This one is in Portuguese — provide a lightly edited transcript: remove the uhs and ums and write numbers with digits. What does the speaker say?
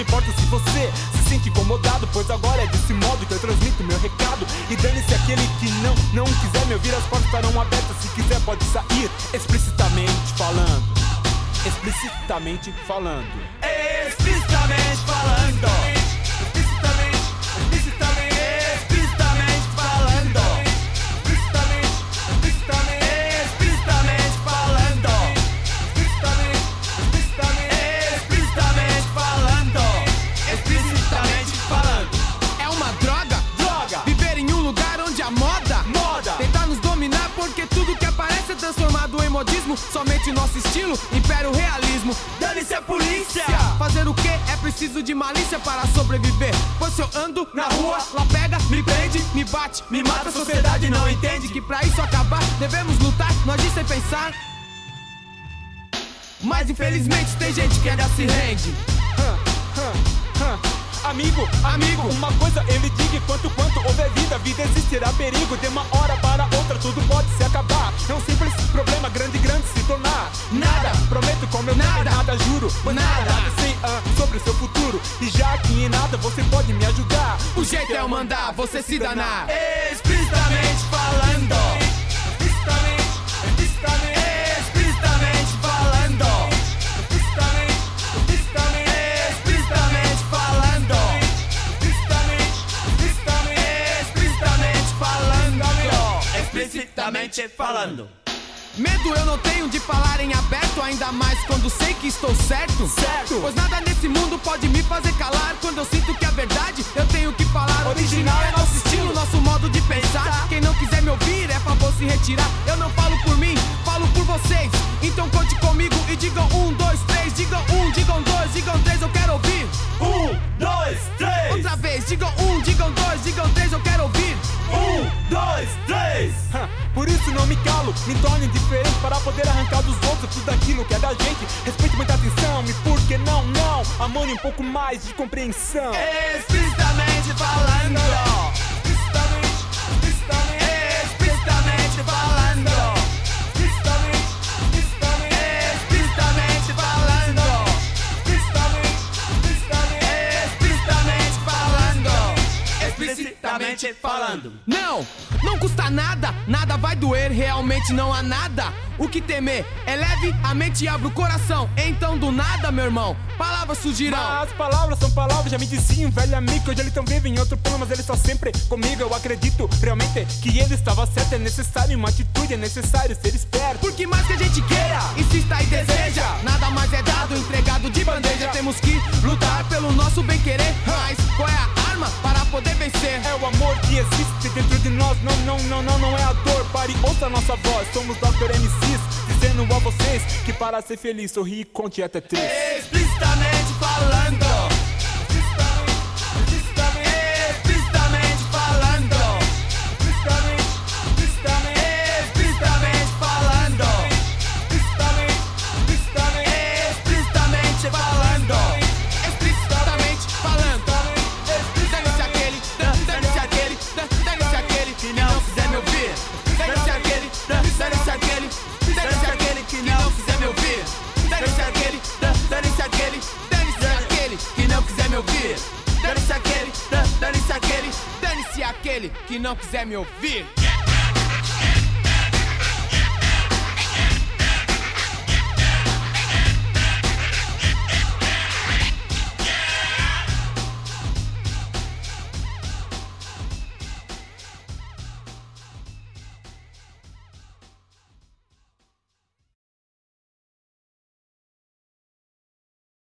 importa se você se sente incomodado, pois agora é desse modo que eu transmito meu recado. E dane-se aquele que não quiser me ouvir, as portas estarão abertas, se quiser pode sair. Explicitamente falando, explicitamente falando, explicitamente falando, explicitamente, explicitamente, explicitamente falando, explicitamente, explicitamente, explicitamente falando, explicitamente, explicitamente falando, explicitamente falando. É uma droga, viver em um lugar onde a moda tentar nos dominar, porque tudo que aparece é transformado em modismo. Somente nosso estilo impera o realismo. Dane-se a polícia! Fazer o que? É preciso de malícia para sobreviver. Pois se eu ando na rua, lá pega, me prende, me bate, me mata. A sociedade não entende que pra isso acabar devemos lutar, nós de sem pensar. Mas infelizmente tem gente que ainda se rende. Amigo, uma coisa eu lhe digo, quanto houver vida existirá perigo. De uma hora para outra tudo pode se acabar. É um simples problema, grande se tornar nada. Prometo com meu nada, juro, nada sei sobre o seu futuro. E já que em nada você pode me ajudar, o jeito é eu mandar você se danar. Explicitamente falando, explicitamente, explicitamente, explicitamente falando, explicitamente, explicitamente, explicitamente falando, explicitamente, explicitamente, explicitamente falando, explicitamente falando. Medo eu não tenho de falar em aberto, ainda mais quando sei que estou certo. Pois nada nesse mundo pode me fazer calar. Quando eu sinto que a verdade eu tenho que falar. Original é nosso estilo, nosso modo de pensar. Quem não quiser me ouvir é favor se retirar. Eu não falo por mim, falo por vocês. Então conte comigo e digam 1, 2, 3. Digam 1, digam 2, digam 3, eu quero ouvir. 1, 2, 3. Outra vez, digam 1, digam 2, digam 3, eu quero ouvir. 1, 2, 3. Por isso não me calo, me torne diferente para poder arrancar dos outros tudo aquilo que é da gente. Respeite muita atenção e por que não, amane um pouco mais de compreensão. Explicitamente falando, explicitamente, explicitamente, explicitamente falando, explicitamente, explicitamente, explicitamente falando, explicitamente, explicitamente, explicitamente falando, explicitamente falando. Não custa nada, nada vai doer, realmente não há nada o que temer. Eleve a mente e abra o coração. Então do nada, meu irmão, palavras surgirão. Mas palavras são palavras, já me diziam, velho amigo. Hoje ele tão vivo em outro plano, mas ele está sempre comigo. Eu acredito realmente que ele estava certo. É necessário uma atitude, é necessário ser esperto. Porque mais que a gente queira, insista e deseja, nada mais é dado, entregado de bandeja. Temos que lutar pelo nosso bem querer. Mas qual é a arma para poder vencer? É o amor que existe dentro de nós. Não é a dor, pare, ouça a nossa voz. Somos Dr. MCs, dizendo a vocês que para ser feliz, sorri e conte até 3. Explicitamente falando, explicitamente, explicitamente falando, explicitamente, explicitamente falando, explicitamente, explicitamente falando, explicitamente falando. Dane-se aquele, dane-se aquele, dane-se aquele que não quiser me ouvir. Dane-se aquele, dane-se aquele, dane-se aquele que não quiser me ouvir. Dane-se aquele, dane-se aquele, dane-se aquele que não quiser me ouvir. Dane-se aquele, dane-se aquele, dane-se aquele que não quiser me ouvir.